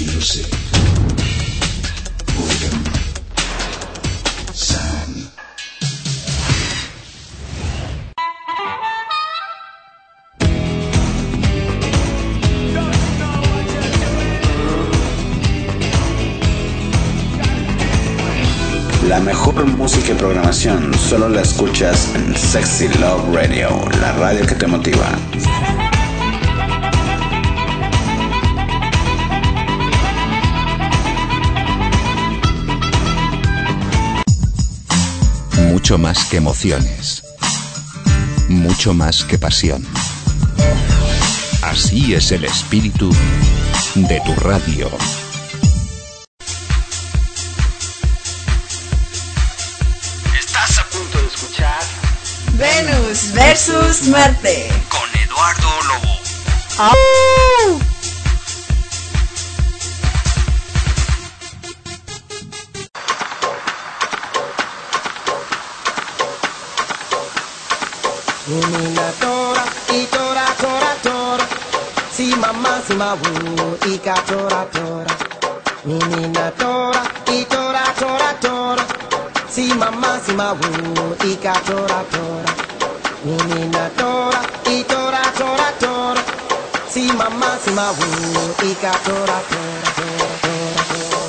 Music. Boredom. Sound. La mejor música y programación solo la escuchas en Sexy Love Radio, la radio que te motiva. Mucho más que emociones, mucho más que pasión. Así es el espíritu de tu radio. Estás a punto de escuchar Venus versus Marte con Eduardo Lobo. ¡Oh! Nina tora, y tora, tora, tora. Si mamá, si mawu, y ka tora, tora. Nina tora, y tora, tora, tora. Si mamá, si mawu, y ka tora, tora. Nina tora, y tora, tora, tora. Si mamá, si mawu, y ka tora, tora, tora, tora, tora.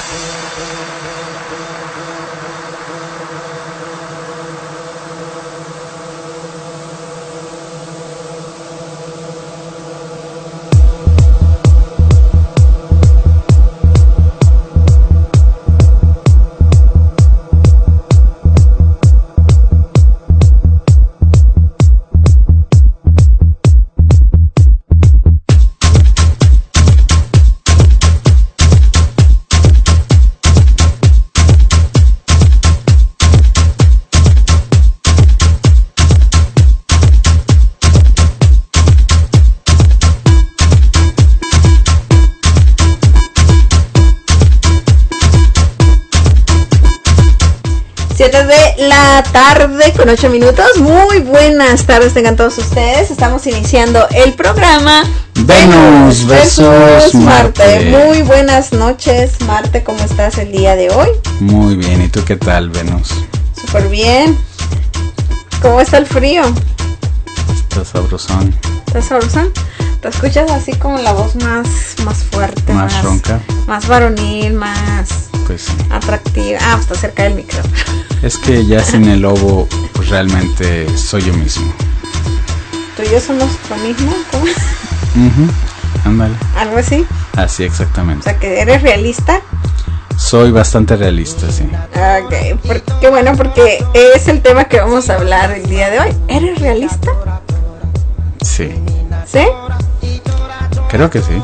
De la tarde con 8 minutos. Muy buenas tardes tengan todos ustedes. Estamos iniciando el programa Venus versus Marte. Muy buenas noches, Marte. ¿Cómo estás el día de hoy? Muy bien, ¿y tú qué tal, Venus? Súper bien. ¿Cómo está el frío? Está sabrosón. ¿Está sabrosón? Te escuchas así como la voz más fuerte, más ronca, más varonil, más pues sí, atractiva. Pues está cerca del micrófono. Es que ya sin el lobo, pues realmente soy yo mismo. ¿Tú y yo somos lo mismo? ¿Cómo? Ándale. ¿Algo así? Así exactamente. O sea, que eres realista. Soy bastante realista, sí. Ok, qué bueno, porque es el tema que vamos a hablar el día de hoy. ¿Eres realista? Sí. ¿Sí? Creo que sí.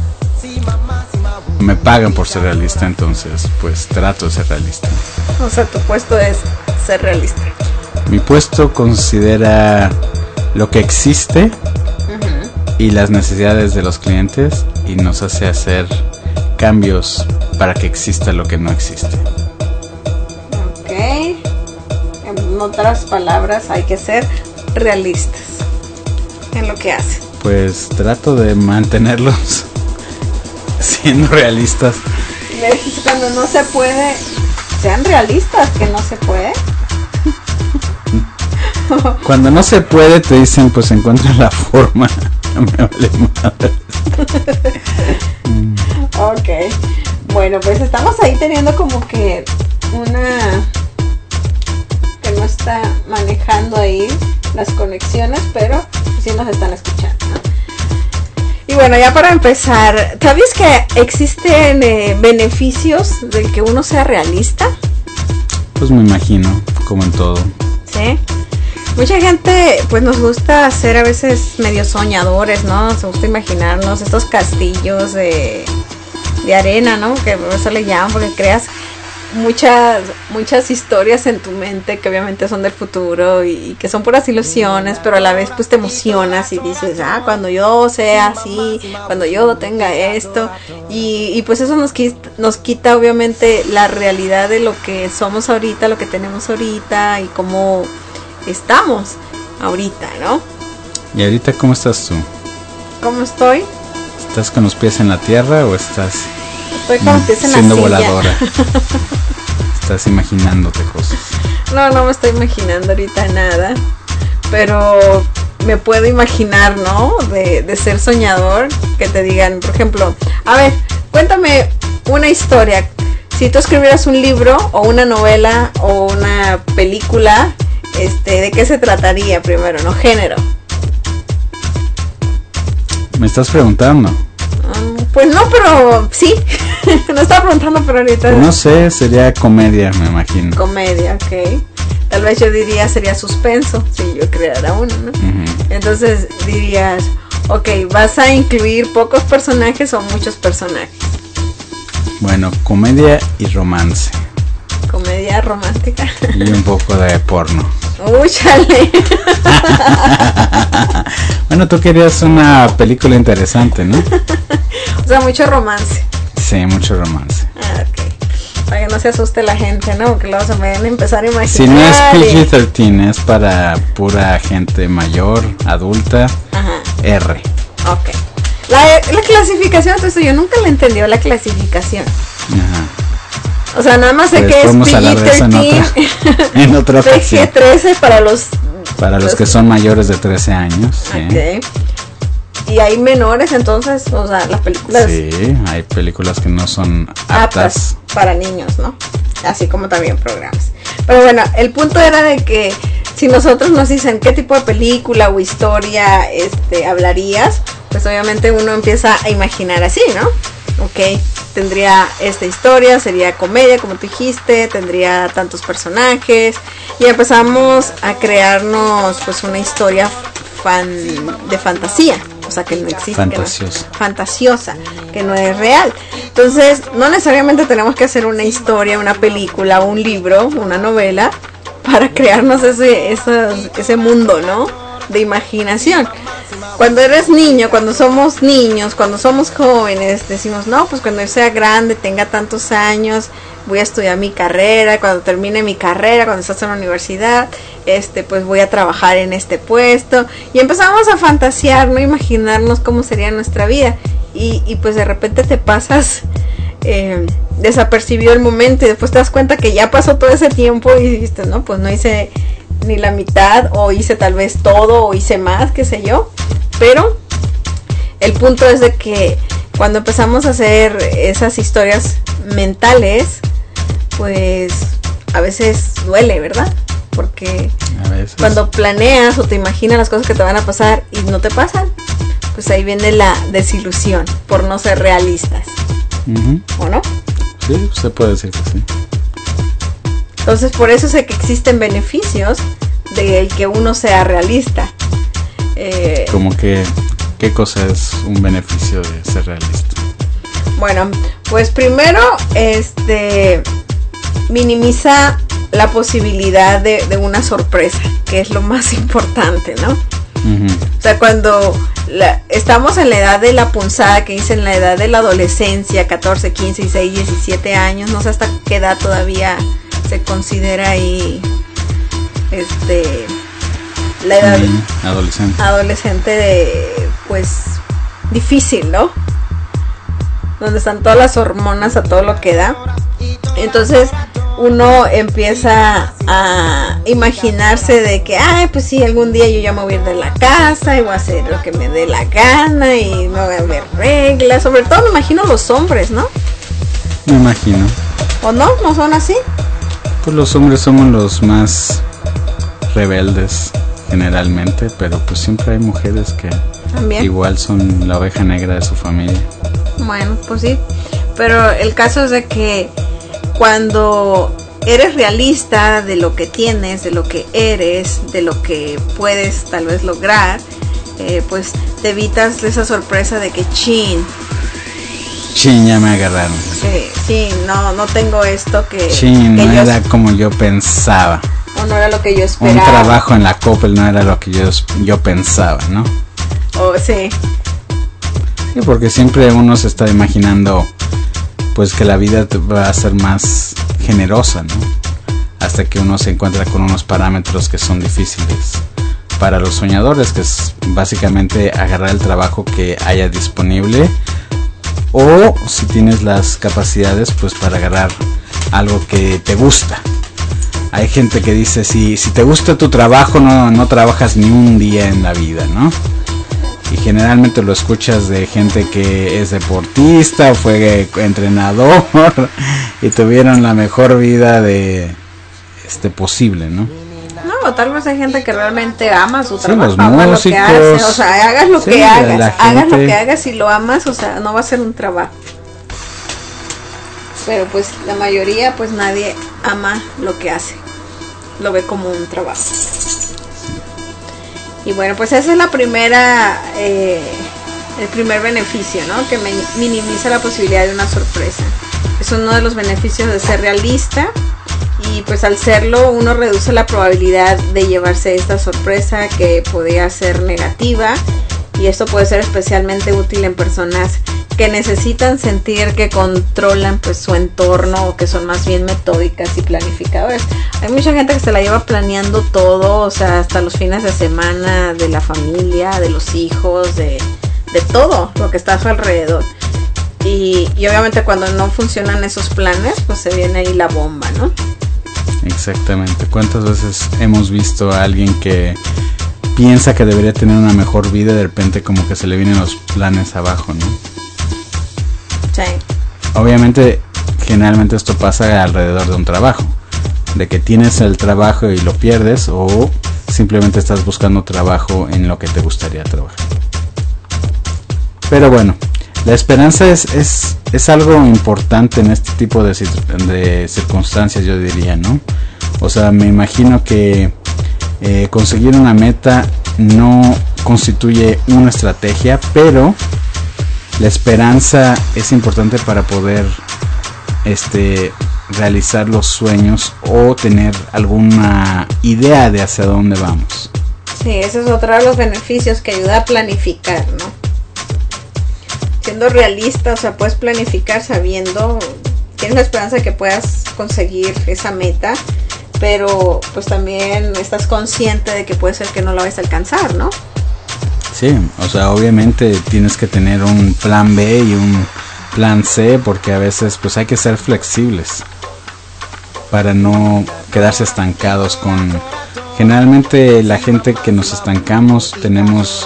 Me pagan por ser realista, entonces pues trato de ser realista. O sea, tu puesto es ser realista. Mi puesto considera lo que existe y las necesidades de los clientes y nos hace hacer cambios para que exista lo que no existe. Ok. En otras palabras, hay que ser realistas en lo que hacen. Pues trato de mantenerlos siendo realistas. Cuando no se puede, sean realistas, que no se puede. Cuando no se puede te dicen pues encuentra la forma. Me vale madre. Ok, bueno, pues estamos ahí teniendo como que una que no está manejando ahí las conexiones, pero sí nos están escuchando, ¿no? Y bueno, ya para empezar, ¿sabes que existen beneficios de que uno sea realista? Pues me imagino, como en todo. Sí. Mucha gente pues nos gusta ser a veces medio soñadores, ¿no? Nos gusta imaginarnos estos castillos de arena, ¿no? Que por eso le llaman, porque creas muchas historias en tu mente que obviamente son del futuro y que son puras ilusiones, pero a la vez pues te emocionas y dices, cuando yo sea así, cuando yo tenga esto, y pues eso nos quita obviamente la realidad de lo que somos ahorita, lo que tenemos ahorita y cómo estamos ahorita, ¿no? ¿Y ahorita cómo estás tú? ¿Cómo estoy? ¿Estás con los pies en la tierra o estás Estoy con los pies en la siendo silla. voladora? Estás imaginándote cosas. No me estoy imaginando ahorita nada, pero me puedo imaginar, ¿no? De ser soñador, que te digan, por ejemplo, a ver, cuéntame una historia. Si tú escribieras un libro o una novela o una película, ¿de qué se trataría primero, no? Género. ¿Me estás preguntando? Pues no, pero sí. No estaba preguntando, pero ahorita. No sé, sería comedia, me imagino. Comedia, ok. Tal vez yo diría sería suspenso, si yo creara uno, ¿no? Entonces dirías, ok, ¿vas a incluir pocos personajes o muchos personajes? Bueno, comedia y romance. Comedia romántica. Y un poco de porno. ¡Uy, chale! Bueno, tú querías una película interesante, ¿no? O sea, mucho romance. Sí, mucho romance. Ah, ok. Para que no se asuste la gente, ¿no? Porque luego se me van a empezar a imaginar. Si no es PG-13, es para pura gente mayor, adulta. Ajá. R. Ok. La clasificación, pues yo nunca le entendí la clasificación. Ajá. O sea, nada más sé Pues que es podemos hablar de eso PG-13. en otra ocasión. PG-13 para los que son mayores de 13 años. Sí. Ok. Y hay menores, entonces, o sea, las películas Sí, hay películas que no son aptas. para niños, ¿no? Así como también programas. Pero bueno, el punto era de que si nosotros nos dicen qué tipo de película o historia hablarías, pues obviamente uno empieza a imaginar así, ¿no? Ok, tendría esta historia, sería comedia, como tú dijiste, tendría tantos personajes y empezamos a crearnos pues una historia de fantasía, o sea que no existe, fantasiosa, que no es real. Entonces no necesariamente tenemos que hacer una historia, una película, un libro, una novela para crearnos ese mundo, ¿no? De imaginación. Cuando eres niño, cuando somos niños, cuando somos jóvenes, decimos, no, pues cuando yo sea grande, tenga tantos años, voy a estudiar mi carrera, cuando termine mi carrera, cuando estás en la universidad, pues voy a trabajar en este puesto. Y empezamos a fantasear, no imaginarnos cómo sería nuestra vida. Y pues de repente te pasas desapercibido el momento y después te das cuenta que ya pasó todo ese tiempo y dijiste, no, pues no hice ni la mitad, o hice tal vez todo, o hice más, qué sé yo. Pero el punto es de que cuando empezamos a hacer esas historias mentales, pues a veces duele, ¿verdad? Porque a veces, cuando planeas o te imaginas las cosas que te van a pasar y no te pasan, pues ahí viene la desilusión por no ser realistas. ¿O no? Sí, se puede decir que sí. Entonces por eso sé que existen beneficios de que uno sea realista. Como que, ¿qué cosa es un beneficio de ser realista? Bueno, pues primero, minimiza la posibilidad de una sorpresa, que es lo más importante, ¿no? O sea, cuando estamos en la edad de la punzada, que dicen la edad de la adolescencia, 14, 15, 16, 17 años, no sé hasta qué edad todavía se considera ahí la edad adolescente pues difícil, ¿no? Donde están todas las hormonas a todo lo que da. Entonces uno empieza a imaginarse de que, pues sí, algún día yo ya me voy a ir de la casa y voy a hacer lo que me dé la gana y no voy a haber reglas. Sobre todo me imagino los hombres, ¿no? Me imagino. ¿O no? ¿No son así? Pues los hombres somos los más rebeldes generalmente, pero pues siempre hay mujeres que también igual son la oveja negra de su familia. Bueno, pues sí, pero el caso es de que cuando eres realista de lo que tienes, de lo que eres, de lo que puedes tal vez lograr, pues te evitas esa sorpresa de que chin, ya me agarraron. Sí, no tengo esto que no era como yo pensaba. O no era lo que yo esperaba. Un trabajo en la Coppel no era lo que yo pensaba, ¿no? Sí. Sí, porque siempre uno se está imaginando pues que la vida va a ser más generosa, ¿no? Hasta que uno se encuentra con unos parámetros que son difíciles para los soñadores, que es básicamente agarrar el trabajo que haya disponible, o si tienes las capacidades, pues para agarrar algo que te gusta. Hay gente que dice, si te gusta tu trabajo, no trabajas ni un día en la vida, ¿no? Y generalmente lo escuchas de gente que es deportista, fue entrenador y tuvieron la mejor vida de posible, ¿no? No, tal vez hay gente que realmente ama su Sí, trabajo, los ama lo que músicos. hace, o sea, hagas lo Sí, que hagas, la hagas lo gente. que hagas y lo amas, o sea, no va a ser un trabajo. Pero pues la mayoría, pues nadie ama lo que hace, lo ve como un trabajo. Y bueno, pues esa es la primera, el primer beneficio, ¿no? Que minimiza la posibilidad de una sorpresa. Es uno de los beneficios de ser realista, y pues al serlo uno reduce la probabilidad de llevarse esta sorpresa que podría ser negativa, y esto puede ser especialmente útil en personas que necesitan sentir que controlan pues su entorno, o que son más bien metódicas y planificadoras. Hay mucha gente que se la lleva planeando todo, o sea, hasta los fines de semana, de la familia, de los hijos, de todo lo que está a su alrededor. Y obviamente cuando no funcionan esos planes, pues se viene ahí la bomba, ¿no? Exactamente. ¿Cuántas veces hemos visto a alguien que piensa que debería tener una mejor vida y de repente como que se le vienen los planes abajo, ¿no? Sí. Obviamente, generalmente esto pasa alrededor de un trabajo, de que tienes el trabajo y lo pierdes, o simplemente estás buscando trabajo en lo que te gustaría trabajar. Pero bueno, la esperanza es algo importante en este tipo de circunstancias, yo diría, ¿no? O sea, me imagino que conseguir una meta no constituye una estrategia, pero la esperanza es importante para poder realizar los sueños o tener alguna idea de hacia dónde vamos. Sí, ese es otro de los beneficios, que ayuda a planificar, ¿no? Siendo realista, o sea, puedes planificar sabiendo, tienes la esperanza de que puedas conseguir esa meta, pero pues también estás consciente de que puede ser que no la vayas a alcanzar, ¿no? Sí, o sea, obviamente tienes que tener un plan B y un plan C, porque a veces pues hay que ser flexibles para no quedarse estancados con... Generalmente la gente que nos estancamos tenemos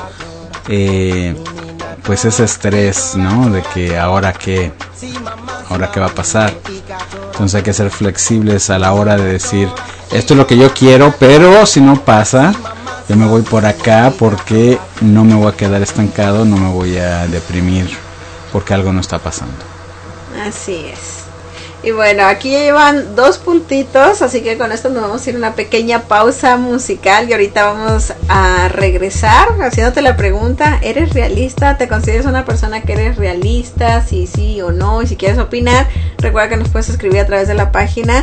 pues ese estrés, ¿no? De que ahora qué va a pasar. Entonces hay que ser flexibles a la hora de decir, esto es lo que yo quiero, pero si no pasa, yo me voy por acá, porque no me voy a quedar estancado, no me voy a deprimir porque algo no está pasando. Así es. Y bueno, aquí llevan 2 puntitos, así que con esto nos vamos a ir a una pequeña pausa musical y ahorita vamos a regresar haciéndote la pregunta: ¿eres realista? ¿Te consideras una persona que eres realista? Si sí o no, y si quieres opinar, recuerda que nos puedes escribir a través de la página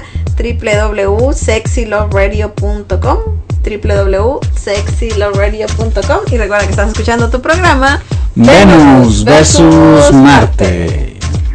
www.sexyloveradio.com www.sexyloveradio.com, y recuerda que estás escuchando tu programa Venus versus Marte.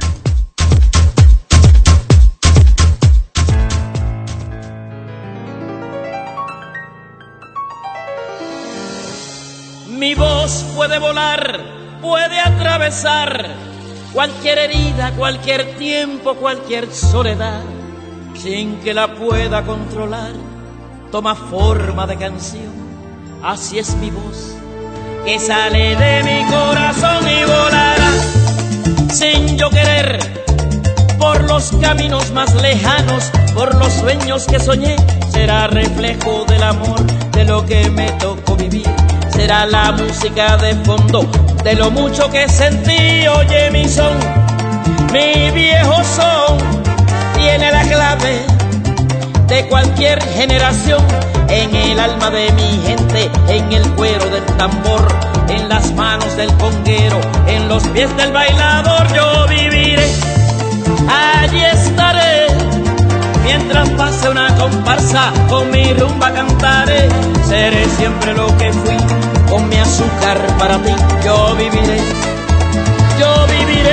Mi voz puede volar, puede atravesar cualquier herida, cualquier tiempo, cualquier soledad, sin que la pueda controlar. Toma forma de canción, así es mi voz, que sale de mi corazón y volará sin yo querer por los caminos más lejanos, por los sueños que soñé. Será reflejo del amor, de lo que me tocó vivir. Será la música de fondo de lo mucho que sentí. Oye mi son, mi viejo son, tiene la clave de cualquier generación. En el alma de mi gente, en el cuero del tambor, en las manos del conguero, en los pies del bailador. Yo viviré, allí estaré, mientras pase una comparsa, con mi rumba cantaré. Seré siempre lo que fui, con mi azúcar para ti. Yo viviré, yo viviré.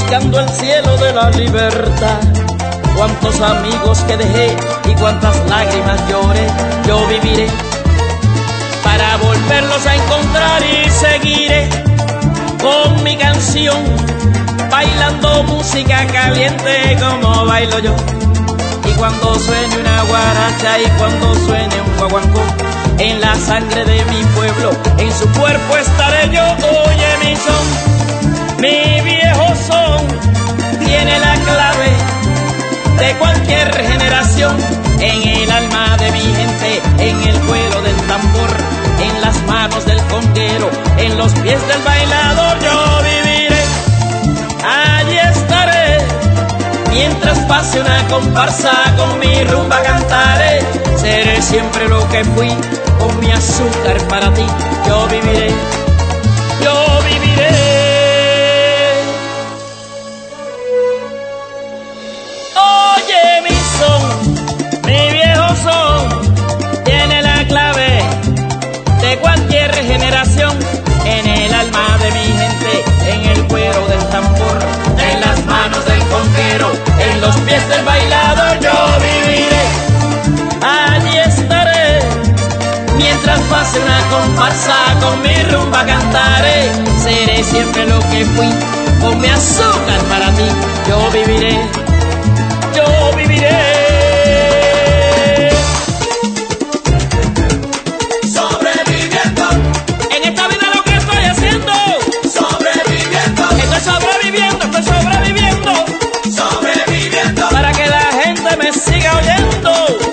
buscando el cielo de la libertad. Cuántos amigos que dejé y cuántas lágrimas lloré, yo viviré para volverlos a encontrar y seguiré con mi canción, bailando música caliente como bailo yo. Y cuando suene una guaracha y cuando suene un guaguancó, en la sangre de mi pueblo, en su cuerpo estaré yo. Oye mi son, mi viejo son, tiene la clave de cualquier generación, en el alma de mi gente, en el cuero del tambor, en las manos del conguero, en los pies del bailador. Yo viviré, allí estaré, mientras pase una comparsa, con mi rumba cantaré. Seré siempre lo que fui, con mi azúcar para ti. Yo viviré, yo viviré. Oye mi son, mi viejo son, tiene la clave de cualquier generación, en el alma de mi gente, en el cuero del tambor, en las manos del conguero, en los pies del bailador. Yo viviré, allí estaré, mientras pase una comparsa, con mi rumba cantaré. Seré siempre lo que fui, con mi azúcar para ti. Yo viviré, yo viviré. Estoy sobreviviendo, sobreviviendo, para que la gente me siga oyendo.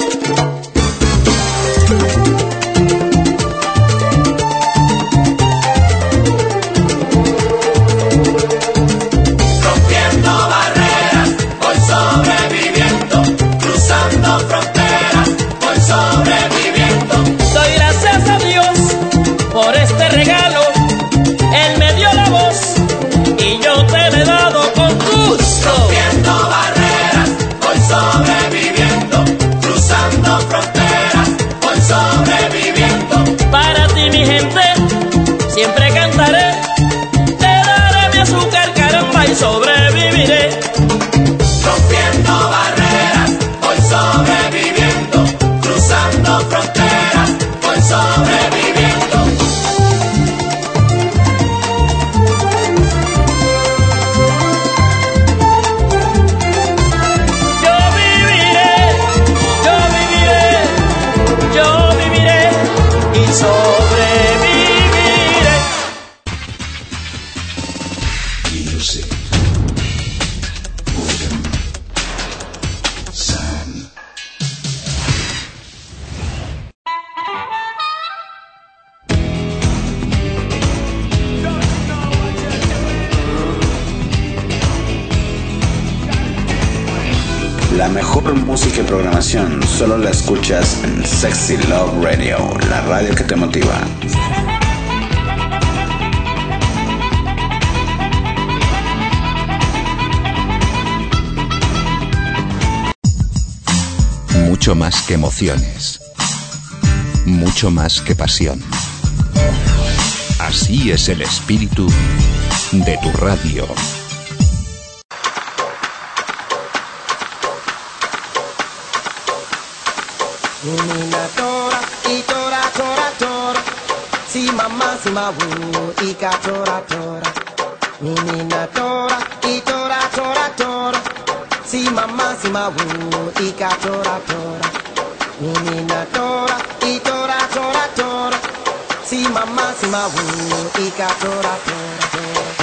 Rompiendo barreras, voy sobreviviendo, cruzando fronteras, voy sobreviviendo. Doy gracias a Dios por este regalo, Él me dio la voz y yo te la he dado con gusto. Rompiendo barreras, voy sobreviviendo, cruzando fronteras, voy sobreviviendo. Para ti mi gente, siempre cantaré, te daré mi azúcar, caramba, y sobreviviré. Rompiendo barreras, voy sobreviviendo, cruzando fronteras, voy sobreviviendo. Sobreviviré. Music. Boredom. Sun. La mejor música y programación solo la escuchas en Sexy Love Radio, la radio que te motiva. Mucho más que emociones. Mucho más que pasión. Así es el espíritu de tu radio. Menina tora, y tora, tora, tora. Si mamá, si ma wu, y ka tora, tora. Menina tora, y tora, tora, tora. Si mamá, si ma wu, y ka tora, tora. Menina tora, y tora, tora, tora. Si mamá, si ma wu, y ka tora, tora.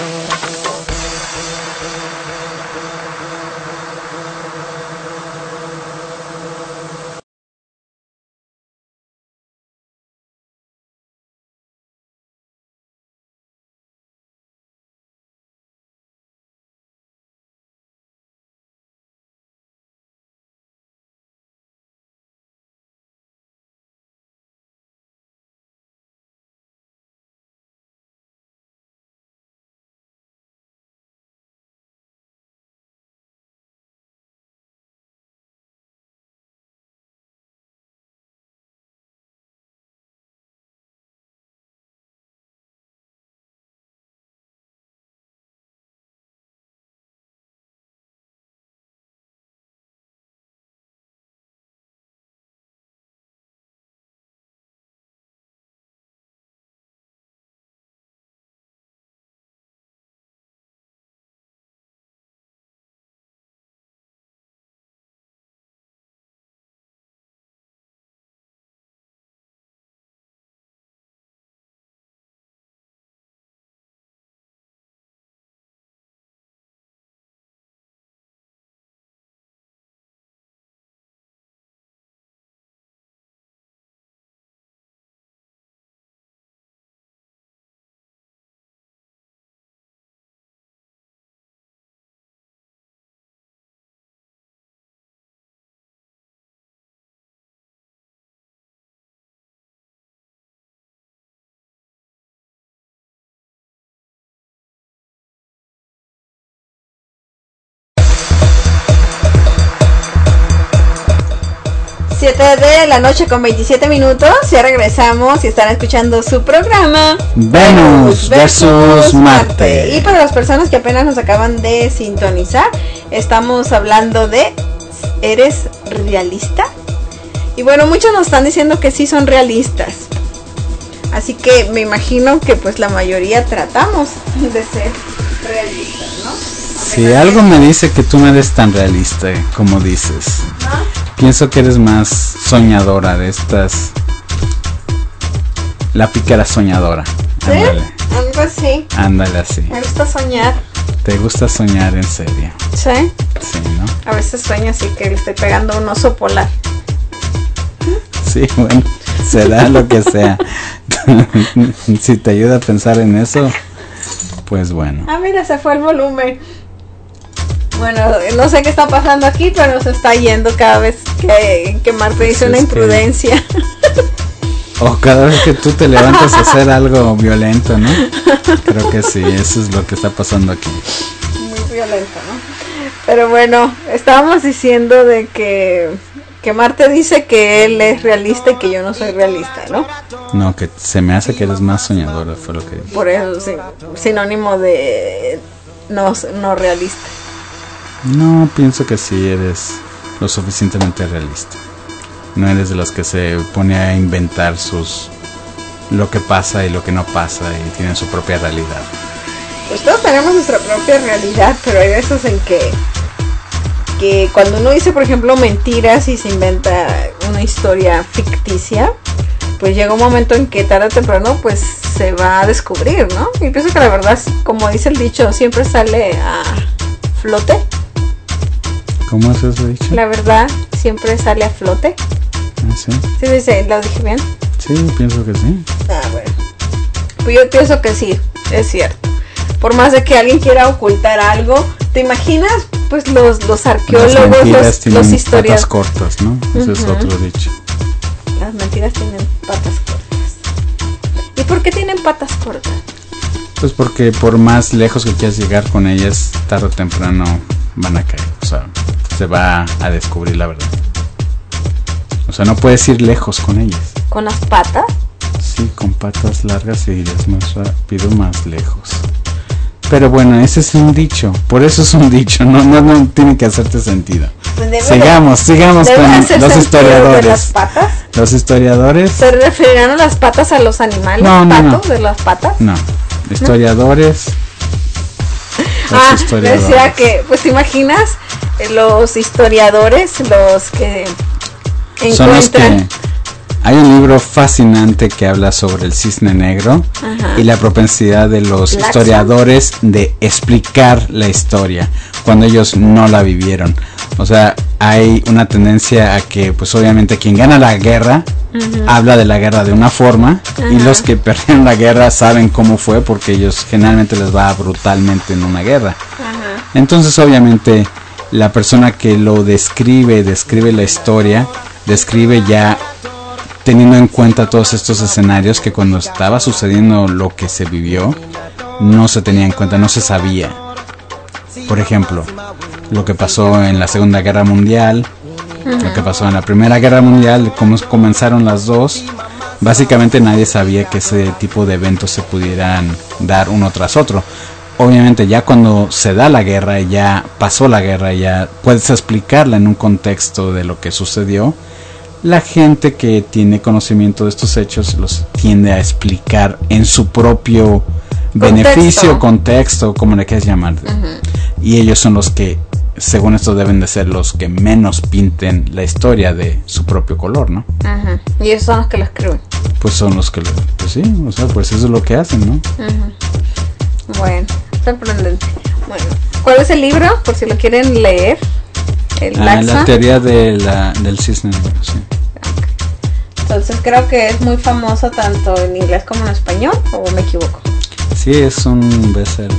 7 de la noche con 27 minutos. Ya regresamos y están escuchando su programa Venus versus Marte. Y para las personas que apenas nos acaban de sintonizar, estamos hablando de ¿eres realista? Y bueno, muchos nos están diciendo que sí son realistas. Así que me imagino que pues la mayoría tratamos de ser realistas, ¿no? Si algo me dice que tú no eres tan realista como dices. ¿No? Pienso que eres más soñadora de estas. La pícara soñadora. ¿Sí? Ándale. Algo así. Ándale así. Me gusta soñar. ¿Te gusta soñar en serio? ¿Sí? Sí, ¿no? A veces sueño así que le estoy pegando a un oso polar. Sí, bueno, será lo que sea. Si te ayuda a pensar en eso, pues bueno. Ah, mira, se fue el volumen. Bueno, no sé qué está pasando aquí, pero se está yendo cada vez que Marte dice una imprudencia. O cada vez que tú te levantas a hacer algo violento, ¿no? Creo que sí, eso es lo que está pasando aquí. Muy violento, ¿no? Pero bueno, estábamos diciendo de que Marte dice que él es realista y que yo no soy realista, ¿no? No, que se me hace que eres más soñadora, fue lo que dije. Por eso, sí, sinónimo de no realista. No, pienso que sí eres lo suficientemente realista. No eres de los que se pone a inventar lo que pasa y lo que no pasa y tienen su propia realidad. Pues todos tenemos nuestra propia realidad, pero hay veces en que cuando uno dice, por ejemplo, mentiras y se inventa una historia ficticia, pues llega un momento en que tarde o temprano pues se va a descubrir, ¿no? Y pienso que la verdad, como dice el dicho, siempre sale a flote. ¿Cómo es eso dicho? La verdad siempre sale a flote. ¿Ah, sí? ¿Sí dice? ¿Lo dije bien? Sí, pienso que sí. Ah, bueno. Pues yo pienso que sí, es cierto. Por más de que alguien quiera ocultar algo, ¿te imaginas? Pues los arqueólogos, las mentiras los tienen historiadores. patas cortas, ¿no? Ese es otro dicho. Las mentiras tienen patas cortas. ¿Y por qué tienen patas cortas? Pues porque por más lejos que quieras llegar con ellas, tarde o temprano van a caer. O sea, se va a descubrir la verdad. O sea, no puedes ir lejos con ellas. ¿Con las patas? Sí, con patas largas irías más rápido, más lejos. Pero bueno, ese es un dicho. Por eso es un dicho. No tiene que hacerte sentido. Pues sigamos con los historiadores. ¿De las patas? Los historiadores. ¿Se referirán a las patas a los animales? No. ¿De las patas? No. Historiadores. Historiadores. Decía que, pues, ¿te imaginas? Los historiadores, los que encuentran. Son los que. Hay un libro fascinante que habla sobre el cisne negro. Ajá. Y la propensidad de los historiadores de explicar la historia cuando ellos no la vivieron. O sea, hay una tendencia a que, pues obviamente, quien gana la guerra habla de la guerra de una forma, y los que perdieron la guerra saben cómo fue, porque ellos generalmente les va brutalmente en una guerra. Entonces, obviamente, la persona que lo describe la historia, describe ya teniendo en cuenta todos estos escenarios que cuando estaba sucediendo lo que se vivió no se tenía en cuenta, no se sabía. Por ejemplo, lo que pasó en la Segunda Guerra Mundial, lo que pasó en la Primera Guerra Mundial, cómo comenzaron las dos. Básicamente nadie sabía que ese tipo de eventos se pudieran dar uno tras otro. Obviamente ya cuando se da la guerra, ya pasó la guerra, ya puedes explicarla en un contexto de lo que sucedió. La gente que tiene conocimiento de estos hechos los tiende a explicar en su propio beneficio, contexto, como le quieras llamar. Y ellos son los que, según esto, deben de ser los que menos pinten la historia de su propio color, ¿no? Y esos son los que lo escriben. Pues son los que pues sí, o sea, pues eso es lo que hacen, ¿no? Bueno, sorprendente. Bueno, ¿cuál es el libro? Por si lo quieren leer. La teoría del cisne negro, sí. Entonces creo que es muy famoso tanto en inglés como en español, ¿o me equivoco? Sí, es un bestseller.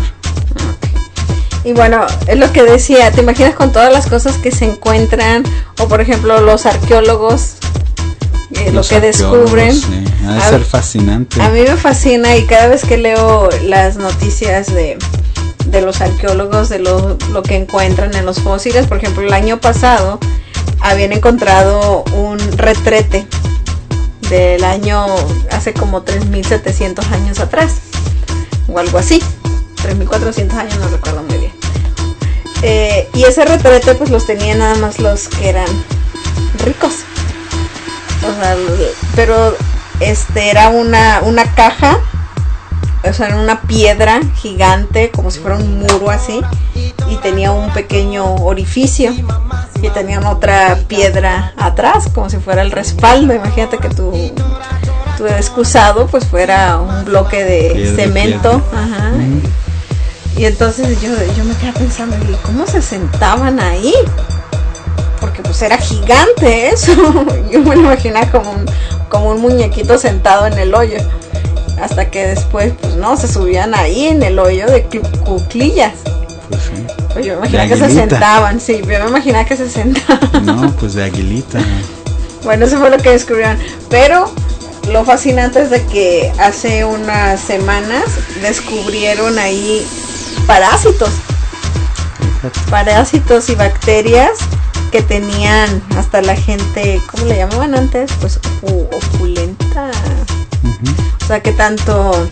Y bueno, es lo que decía, ¿te imaginas con todas las cosas que se encuentran? O por ejemplo los arqueólogos, lo que descubren. Sí. Ha de ser fascinante. A mí me fascina, y cada vez que leo las noticias de los arqueólogos, de lo que encuentran en los fósiles. Por ejemplo, el año pasado habían encontrado un retrete del año, hace como 3.700 años atrás, o algo así, 3.400 años, no recuerdo muy bien. Y ese retrete pues los tenían nada más los que eran ricos. O sea, pero era una caja, o sea, una piedra gigante, como si fuera un muro así, y tenía un pequeño orificio, y tenían otra piedra atrás, como si fuera el respaldo. Imagínate que tu excusado pues fuera un bloque de piedra, cemento. Ajá. Y entonces yo me quedé pensando, ¿y cómo se sentaban ahí? Porque pues era gigante eso. Yo me lo imaginaba como un muñequito sentado en el hoyo. Hasta que después, pues no, se subían ahí en el hoyo de cuclillas. Pues sí. Pues yo me imaginaba que se sentaban, sí, yo me imaginaba que se sentaban. No, pues de aguilita. Bueno, eso fue lo que descubrieron. Pero lo fascinante es de que hace unas semanas descubrieron ahí parásitos y bacterias que tenían hasta la gente, ¿cómo le llamaban antes? Pues opulenta. O sea, que tanto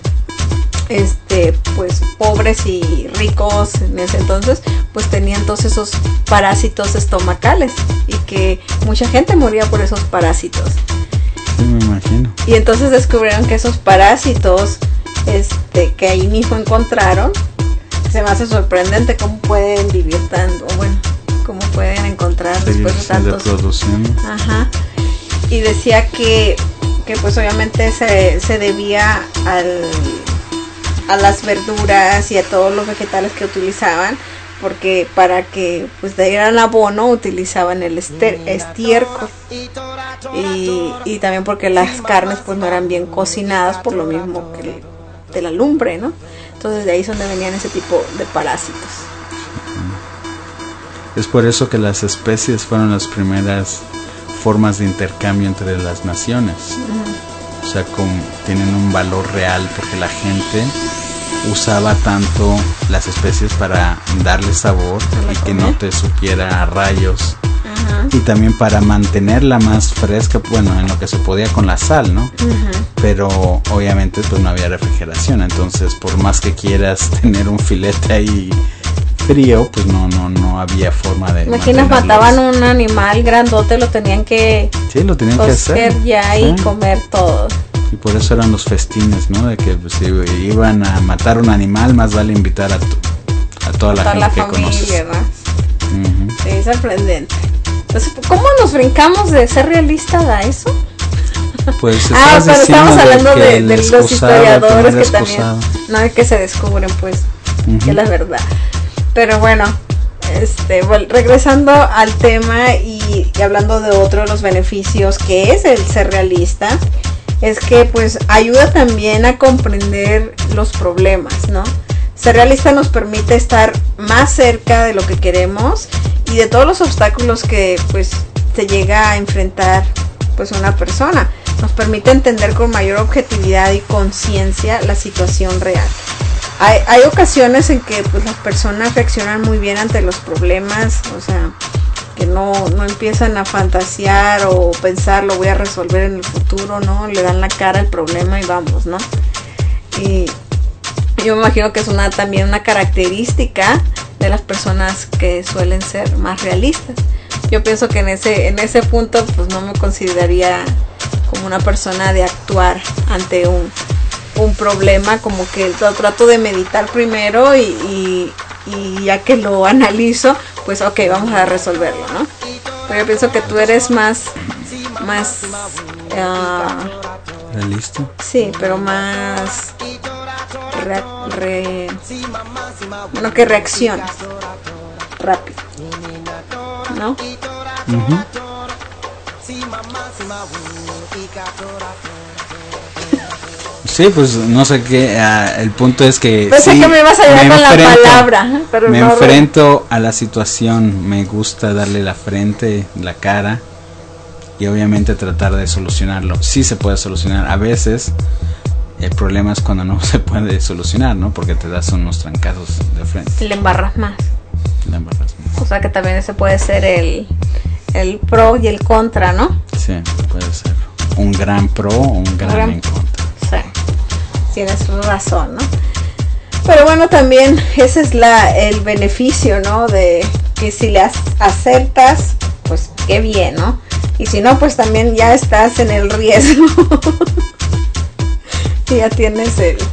pues pobres y ricos en ese entonces pues tenían todos esos parásitos estomacales, y que mucha gente moría por esos parásitos. Sí, me imagino. Y entonces descubrieron que esos parásitos que ahí mismo encontraron, se me hace sorprendente cómo pueden vivir tanto, bueno, cómo pueden encontrar después de tantos. Ajá. Y decía que pues obviamente se debía a las verduras y a todos los vegetales que utilizaban, porque para que pues dieran abono utilizaban el estiércol, y también porque las carnes pues no eran bien cocinadas, por lo mismo que de la lumbre, ¿no? Entonces de ahí es donde venían ese tipo de parásitos. Es por eso que las especies fueron las primeras formas de intercambio entre las naciones. O sea, tienen un valor real porque la gente usaba tanto las especies para darle sabor y que no te supiera a rayos. Y también para mantenerla más fresca, bueno, en lo que se podía con la sal, ¿no? Pero obviamente pues no había refrigeración, entonces por más que quieras tener un filete ahí frío, pues no había forma de. Imaginas, mataban un animal grandote, lo tenían que hacer ya y comer todo. Y por eso eran los festines, ¿no? De que pues, si iban a matar un animal, más vale invitar a toda la gente que conoces. ¿Verdad? Sí, es sorprendente. Entonces, ¿cómo nos brincamos de ser realista a eso? Pues pero estamos hablando de los historiadores que también, no es que se descubren pues que es la verdad. Pero bueno, regresando al tema y hablando de otro de los beneficios que es el ser realista, es que pues ayuda también a comprender los problemas, ¿no? Ser realista nos permite estar más cerca de lo que queremos y de todos los obstáculos que pues se llega a enfrentar pues una persona. Nos permite entender con mayor objetividad y conciencia la situación real. Hay ocasiones en que pues las personas reaccionan muy bien ante los problemas, o sea, que no empiezan a fantasear o pensar lo voy a resolver en el futuro, ¿no? Le dan la cara al problema y vamos, ¿no? Y yo me imagino que es también una característica de las personas que suelen ser más realistas. Yo pienso que en ese punto pues no me consideraría como una persona de actuar ante un problema, como que lo trato de meditar primero y ya que lo analizo, pues ok, vamos a resolverlo, ¿no? Pero yo pienso que tú eres más ¿realista? Sí, pero más bueno, que reaccionas rápido, ¿no? Sí, pues no sé qué, el punto es que pensé que me ibas a ayudar con la palabra, pero me enfrento a la situación, me gusta darle la frente, la cara y obviamente tratar de solucionarlo. Sí se puede solucionar, a veces el problema es cuando no se puede solucionar, ¿no? Porque te das unos trancazos de frente. Le embarras más. O sea que también ese puede ser el pro y el contra, ¿no? Sí, puede ser un gran pro o un gran en contra. Sí, tienes razón, ¿no? Pero bueno, también ese es el beneficio, ¿no? De que si le acertas, pues qué bien, ¿no? Y si no, pues también ya estás en el riesgo. Y ya tienes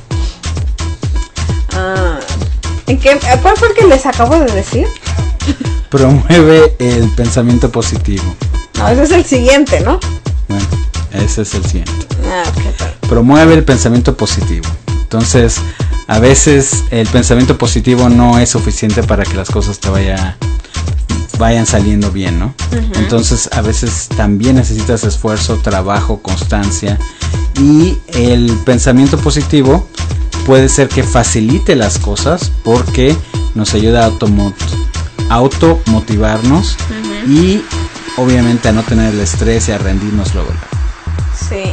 ¿cuál fue el que les acabo de decir? Promueve el pensamiento positivo. No, ese es el siguiente, ¿no? Bueno, ese es el siguiente. Ok. Promueve el pensamiento positivo. Entonces, a veces el pensamiento positivo no es suficiente para que las cosas te vayan saliendo bien, ¿no? Uh-huh. Entonces, a veces también necesitas esfuerzo, trabajo, constancia. Y el pensamiento positivo puede ser que facilite las cosas porque nos ayuda a automotivarnos, uh-huh, y obviamente a no tener el estrés y a rendirnos luego. Sí,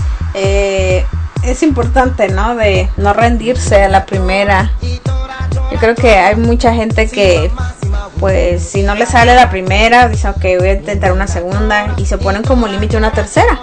es importante, ¿no? De no rendirse a la primera. Yo creo que hay mucha gente que, pues, si no le sale la primera, dice, ok, voy a intentar una segunda, y se ponen como límite una tercera.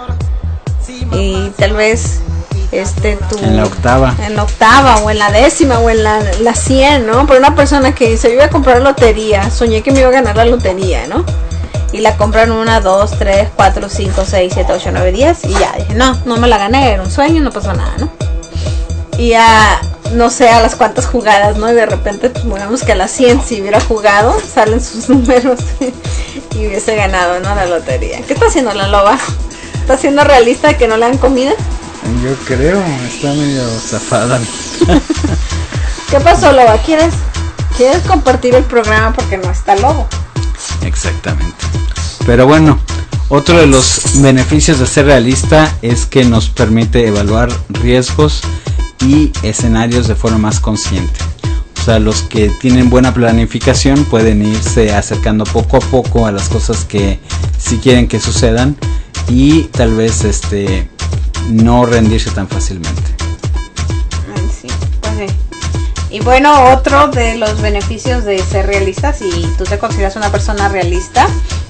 Y tal vez en la octava o en la 10ª o en la 100, ¿no? Pero una persona que dice, yo iba a comprar lotería, soñé que me iba a ganar la lotería, ¿no? Y la compran 1, 2, 3, 4, 5, 6, 7, 8, 9, 10 y ya, dije, no me la gané, era un sueño, no pasó nada, ¿no? Y ya, no sé a las cuantas jugadas, ¿no? Y de repente, pues, digamos que a las 100, si hubiera jugado, salen sus números y hubiese ganado, ¿no? La lotería. ¿Qué está haciendo la loba? ¿Está siendo realista de que no le dan comida? Yo creo, está medio zafada. ¿Qué pasó, loba? ¿Quieres compartir el programa porque no está Lobo? Exactamente. Pero bueno, otro de los beneficios de ser realista es que nos permite evaluar riesgos y escenarios de forma más consciente. O sea, los que tienen buena planificación pueden irse acercando poco a poco a las cosas que sí quieren que sucedan y tal vez no rendirse tan fácilmente. Sí, pues sí. Y bueno, otro de los beneficios de ser realista, si tú te consideras una persona realista,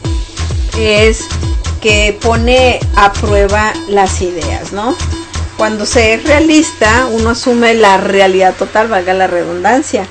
es que pone a prueba las ideas, ¿no? Cuando se es realista, uno asume la realidad total, valga la redundancia,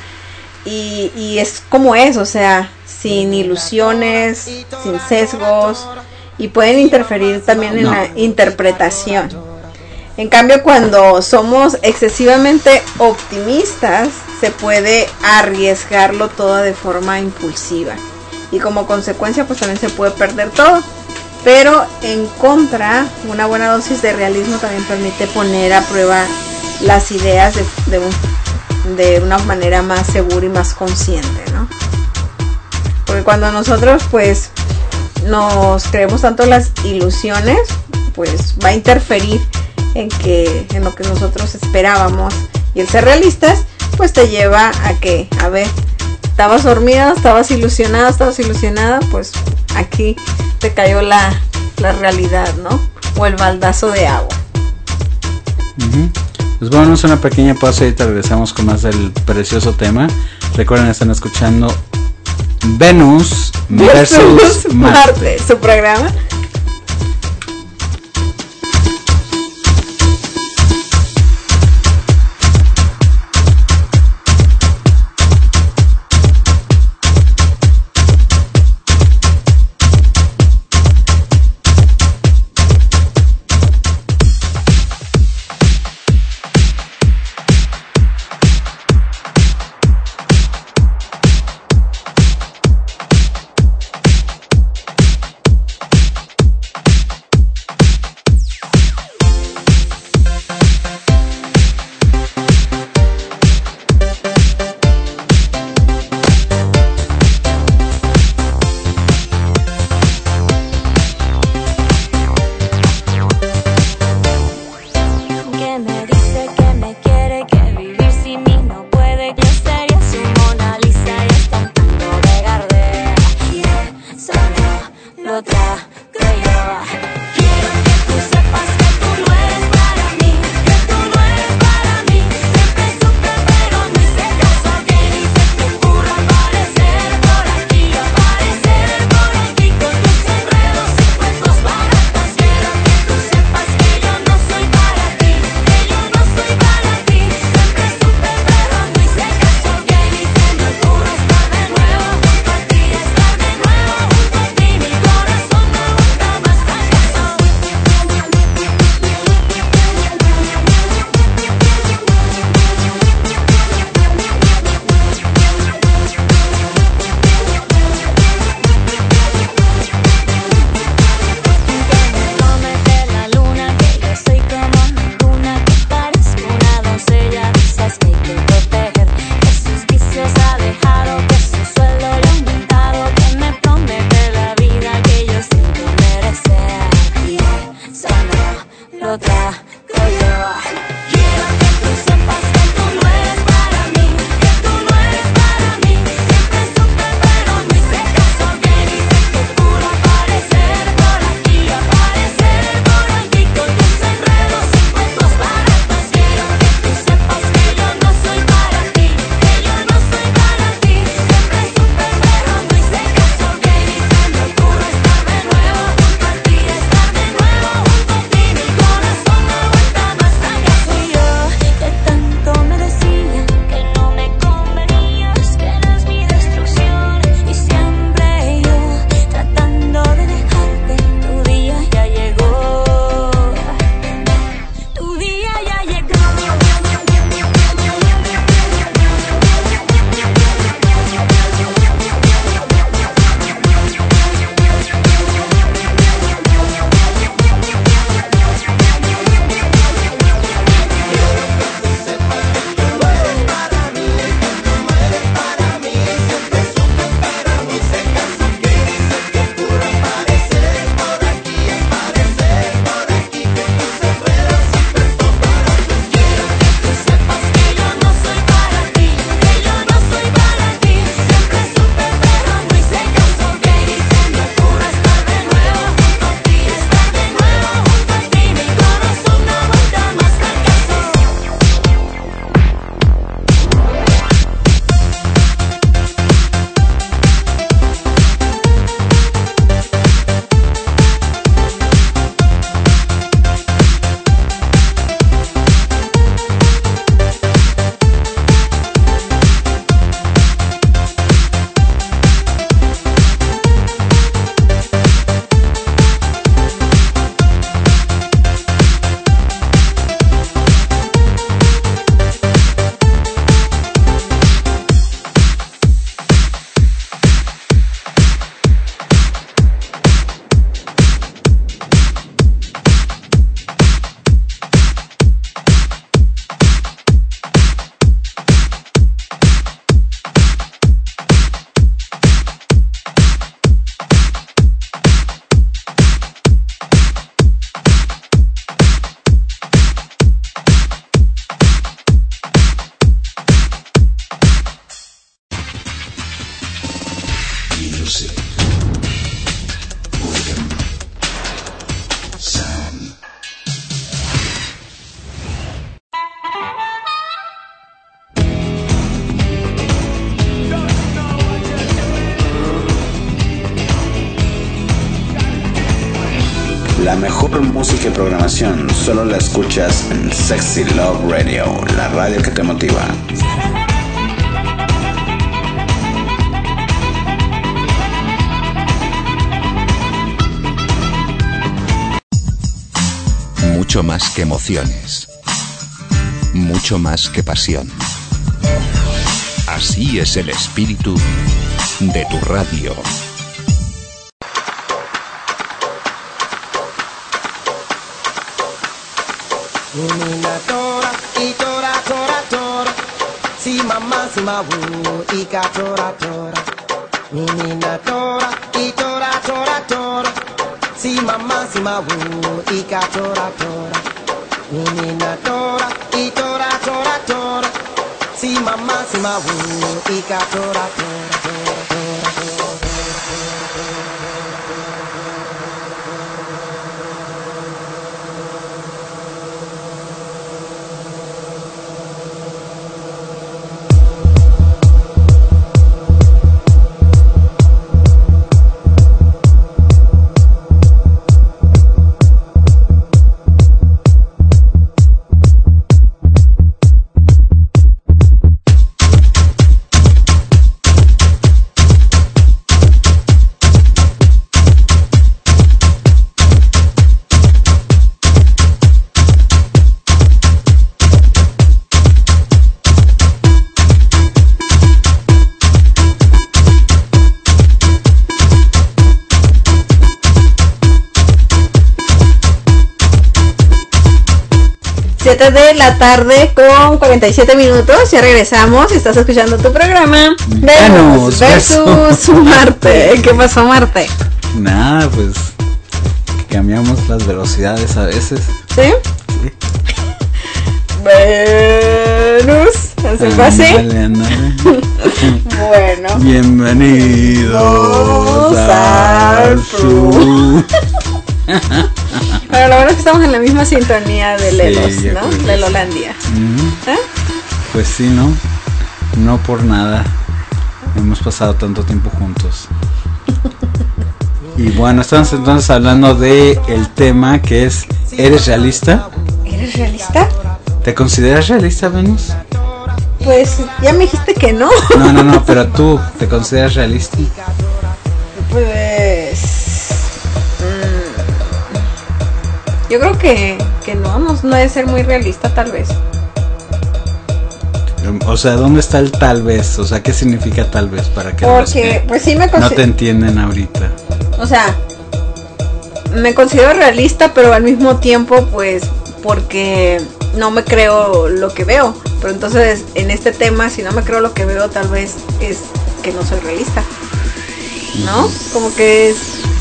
y es como es, o sea, sin ilusiones, sin sesgos, y pueden interferir también en la interpretación. En cambio, cuando somos excesivamente optimistas, se puede arriesgarlo todo de forma impulsiva. Y como consecuencia, pues también se puede perder todo. Pero en contra, una buena dosis de realismo también permite poner a prueba las ideas de una manera más segura y más consciente, ¿no? Porque cuando nosotros, pues, nos creemos tanto las ilusiones, pues va a interferir en lo que nosotros esperábamos, y el ser realistas pues te lleva a que, a ver, estabas dormida, estabas ilusionada, pues aquí te cayó la realidad, ¿no? O el baldazo de agua. Uh-huh. Pues vámonos a una pequeña pausa y te regresamos con más del precioso tema. Recuerden, están escuchando Venus versus Marte, su programa. La mejor música y programación solo la escuchas en Sexy Love Radio, la radio que te motiva. Mucho más que emociones, mucho más que pasión. Así es el espíritu de tu radio. Menina tora, y tora, tora, tora. Si mamá, si mabu, y ka tora, tora. Menina tora, y tora, tora, tora. Si mamá, si mabu, y ka tora, tora. Menina tora, y tora, tora, tora. Si mamá, si mabu, y ka tora, tora, tora, tora, tora. De la tarde con 47 minutos. Ya regresamos. Estás escuchando tu programa Venus versus Marte. ¿Qué pasó, Marte? Nada, pues cambiamos las velocidades a veces. ¿Sí? Venus. ¿Se fue así? Ándale. Bueno. Bienvenidos al show. Pero lo bueno es que estamos en la misma sintonía de Lelos, Sí, yo ¿no? creo que Lelolandia. Ujú. ¿Eh? Pues sí, ¿no? No por nada hemos pasado tanto tiempo juntos. Y bueno, estamos entonces hablando de el tema que es ¿eres realista? ¿Eres realista? ¿Te consideras realista, Venus? Pues ya me dijiste que no. No, pero tú, ¿te consideras realista? Pues yo creo que no debe ser muy realista tal vez. O sea, ¿dónde está el tal vez? O sea, ¿qué significa tal vez para que los Porque que pues sí me no te entienden ahorita? O sea, me considero realista, pero al mismo tiempo pues porque no me creo lo que veo. Pero entonces en este tema, si no me creo lo que veo, tal vez es que no soy realista, ¿no? Como que es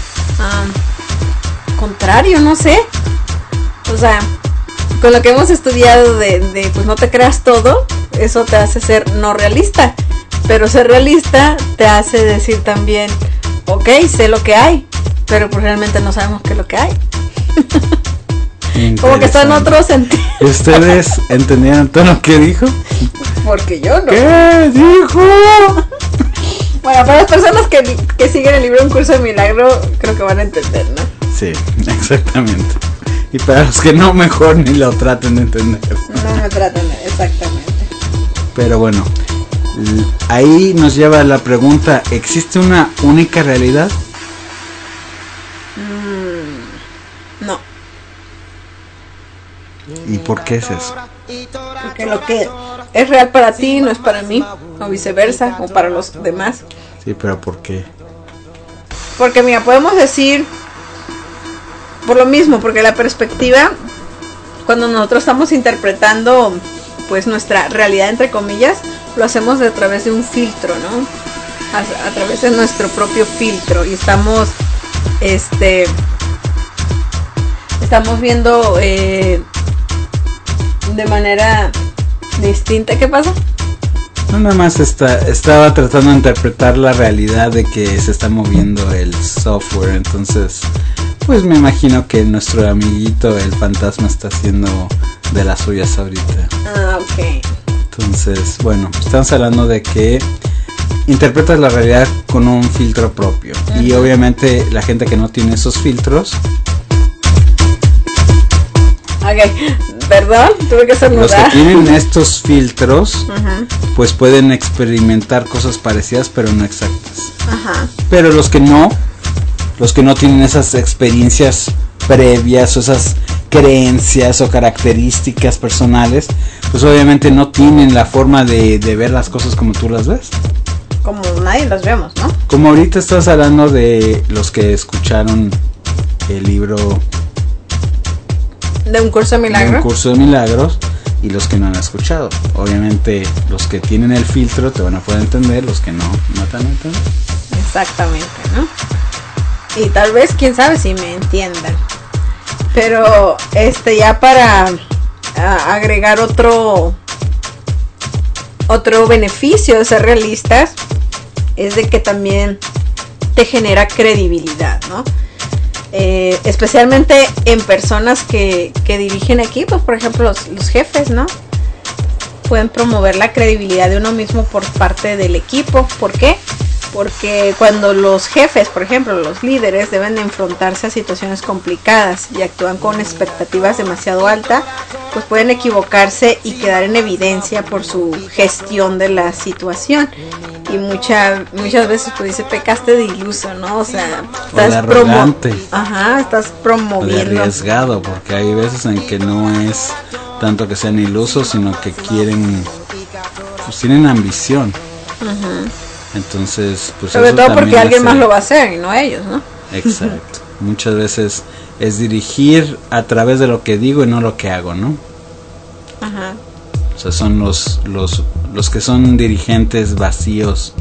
contrario, no sé. O sea, con lo que hemos estudiado de pues no te creas todo, eso te hace ser no realista. Pero ser realista te hace decir también, ok, sé lo que hay, pero pues realmente no sabemos qué es lo que hay. Como que está en otro sentido. ¿Ustedes entendieron todo lo que dijo? Porque yo no. ¿Qué dijo? Bueno, para las personas que siguen el libro Un Curso de Milagro, creo que van a entender, ¿no? Sí, exactamente. Y para los que no, mejor ni lo traten de entender. No me tratan, exactamente. Pero bueno, ahí nos lleva a la pregunta, ¿existe una única realidad? No, ¿Y por qué es eso? porque lo que es real para ti no es para mí, o viceversa, o para los demás. Sí, pero ¿por qué? Porque mira, podemos decir por lo mismo, porque la perspectiva, cuando nosotros estamos interpretando pues nuestra realidad entre comillas, lo hacemos a través de un filtro, ¿no? A través de nuestro propio filtro, y estamos viendo de manera distinta. ¿Qué pasa? No, nada más estaba tratando de interpretar la realidad de que se está moviendo el software, entonces pues me imagino que nuestro amiguito el fantasma está haciendo de las suyas ahorita. Ah, ok. Entonces, bueno, estamos hablando de que interpretas la realidad con un filtro propio. Uh-huh. Y obviamente la gente que no tiene esos filtros. Ok, perdón, tuve que hacer los que tienen estos filtros, uh-huh, pues pueden experimentar cosas parecidas pero no exactas. Ajá. Pero los que no tienen esas experiencias previas o esas creencias o características personales, pues obviamente no tienen la forma de ver las cosas como tú las ves. Como nadie las vemos, ¿no? Como ahorita estás hablando de los que escucharon el libro de Un Curso de Milagros. De Un Curso de Milagros, y los que no han escuchado. Obviamente los que tienen el filtro te van a poder entender, los que no te van a entender. Exactamente, ¿no? Y tal vez, quién sabe si me entiendan. Pero ya para agregar otro beneficio de ser realistas es de que también te genera credibilidad, ¿no? Especialmente en personas que dirigen equipos, por ejemplo los jefes, ¿no? Pueden promover la credibilidad de uno mismo por parte del equipo. ¿Por qué? Porque cuando los jefes, por ejemplo, los líderes deben de enfrentarse a situaciones complicadas y actúan con expectativas demasiado altas, pues pueden equivocarse y quedar en evidencia por su gestión de la situación. Y muchas veces pues dice, pecaste de iluso, ¿no? O sea, estás estás promoviendo. O de arriesgado, porque hay veces en que no es tanto que sean ilusos, sino que tienen ambición. Uh-huh. Entonces, pues sobre todo porque alguien más lo va a hacer y no ellos, ¿no? Exacto. Muchas veces es dirigir a través de lo que digo y no lo que hago, ¿no? Ajá. O sea, son los que son dirigentes vacíos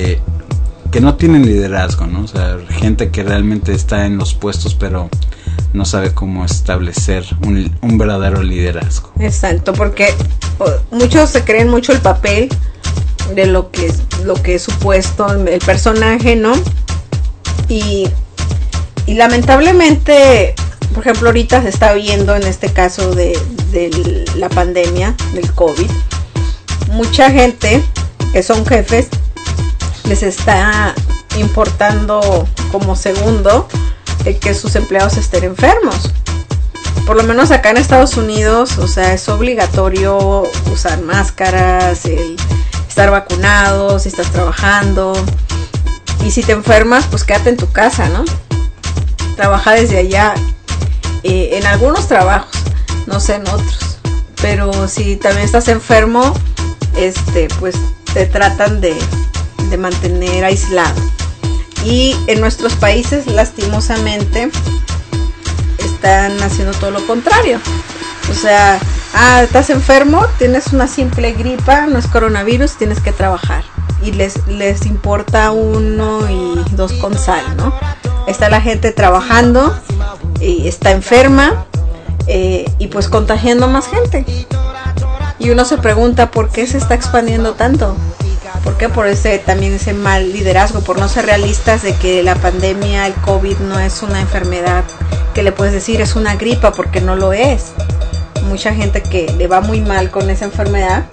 que no tienen liderazgo, ¿no? O sea, gente que realmente está en los puestos pero no sabe cómo establecer un verdadero liderazgo. Exacto, porque muchos se creen mucho el papel de lo que es supuesto el personaje, ¿no? Y lamentablemente, por ejemplo, ahorita se está viendo en este caso de la pandemia del COVID, mucha gente que son jefes les está importando como segundo el que sus empleados estén enfermos. Por lo menos acá en Estados Unidos, o sea, es obligatorio usar máscaras, el estar vacunado, si estás trabajando. Y si te enfermas, pues quédate en tu casa, ¿no? Trabaja desde allá. En algunos trabajos, no sé en otros. Pero si también estás enfermo, pues te tratan de mantener aislado. Y en nuestros países, lastimosamente, están haciendo todo lo contrario. O sea, estás enfermo, tienes una simple gripa, no es coronavirus, tienes que trabajar. Y les importa 1 y 2 con sal, ¿no? Está la gente trabajando, y está enferma, y pues contagiando más gente. Y uno se pregunta por qué se está expandiendo tanto. ¿Por qué? Por también ese mal liderazgo, por no ser realistas de que la pandemia, el COVID, no es una enfermedad que le puedes decir es una gripa, porque no lo es. Mucha gente que le va muy mal con esa enfermedad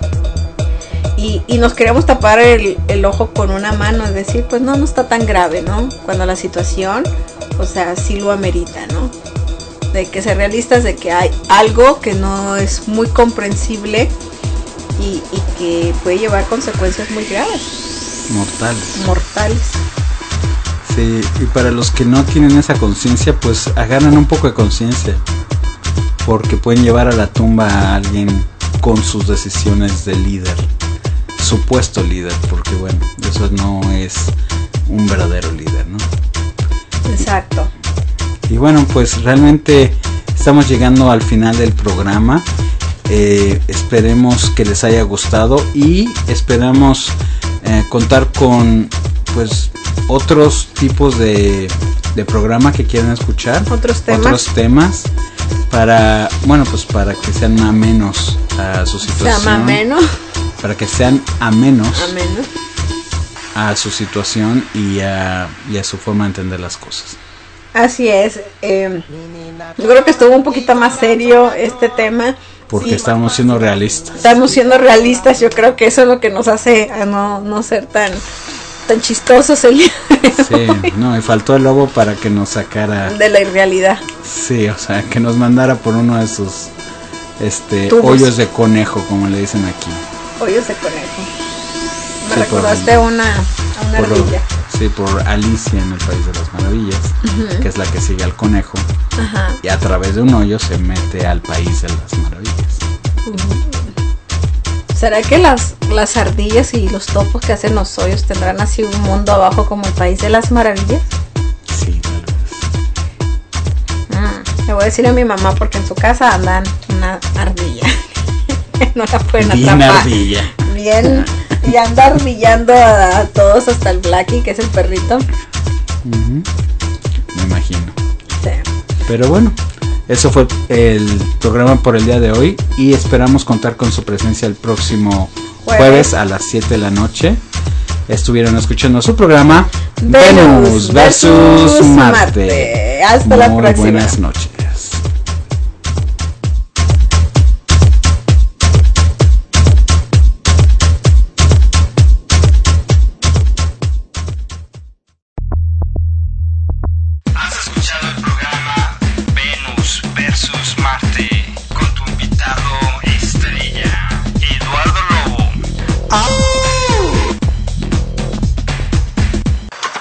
y nos queremos tapar el ojo con una mano, es decir, pues no está tan grave, ¿no? Cuando la situación, o sea, sí lo amerita, ¿no? De que ser realistas de que hay algo que no es muy comprensible y que puede llevar consecuencias muy graves. Mortales. Sí, y para los que no tienen esa conciencia, pues agarran un poco de conciencia, porque pueden llevar a la tumba a alguien con sus decisiones de líder, supuesto líder, porque bueno, eso no es un verdadero líder, ¿no? Exacto. Y bueno, pues realmente estamos llegando al final del programa. Esperemos que les haya gustado y esperamos contar con pues otros tipos de programa que quieran escuchar, otros temas para, bueno, pues para que sean amenos a su situación, para que sean amenos a su situación y a su forma de entender las cosas. Así es. Yo creo que estuvo un poquito más serio este tema. Porque estamos siendo realistas. Yo creo que eso es lo que nos hace a no ser tan chistosos el día de hoy. No, y faltó el lobo para que nos sacara de la irrealidad. Sí, o sea, que nos mandara por uno de sus hoyos de conejo, como le dicen aquí. Hoyos de conejo. Me recordaste a una ardilla. Sí, por Alicia en el País de las Maravillas, que es la que sigue al conejo, y a través de un hoyo se mete al País de las Maravillas. ¿Será que las ardillas y los topos que hacen los hoyos tendrán así un mundo abajo como el País de las Maravillas? Sí, tal vez. Le voy a decir a mi mamá porque en su casa andan una ardilla. No la pueden atrapar. Bien ardilla. Bien. Y anda ardillando a todos, hasta el Blackie, que es el perrito. Me imagino. Sí. Pero bueno, eso fue el programa por el día de hoy y esperamos contar con su presencia el próximo jueves a las 7 de la noche. Estuvieron escuchando su programa Venus versus Marte. Hasta la próxima. Buenas noches.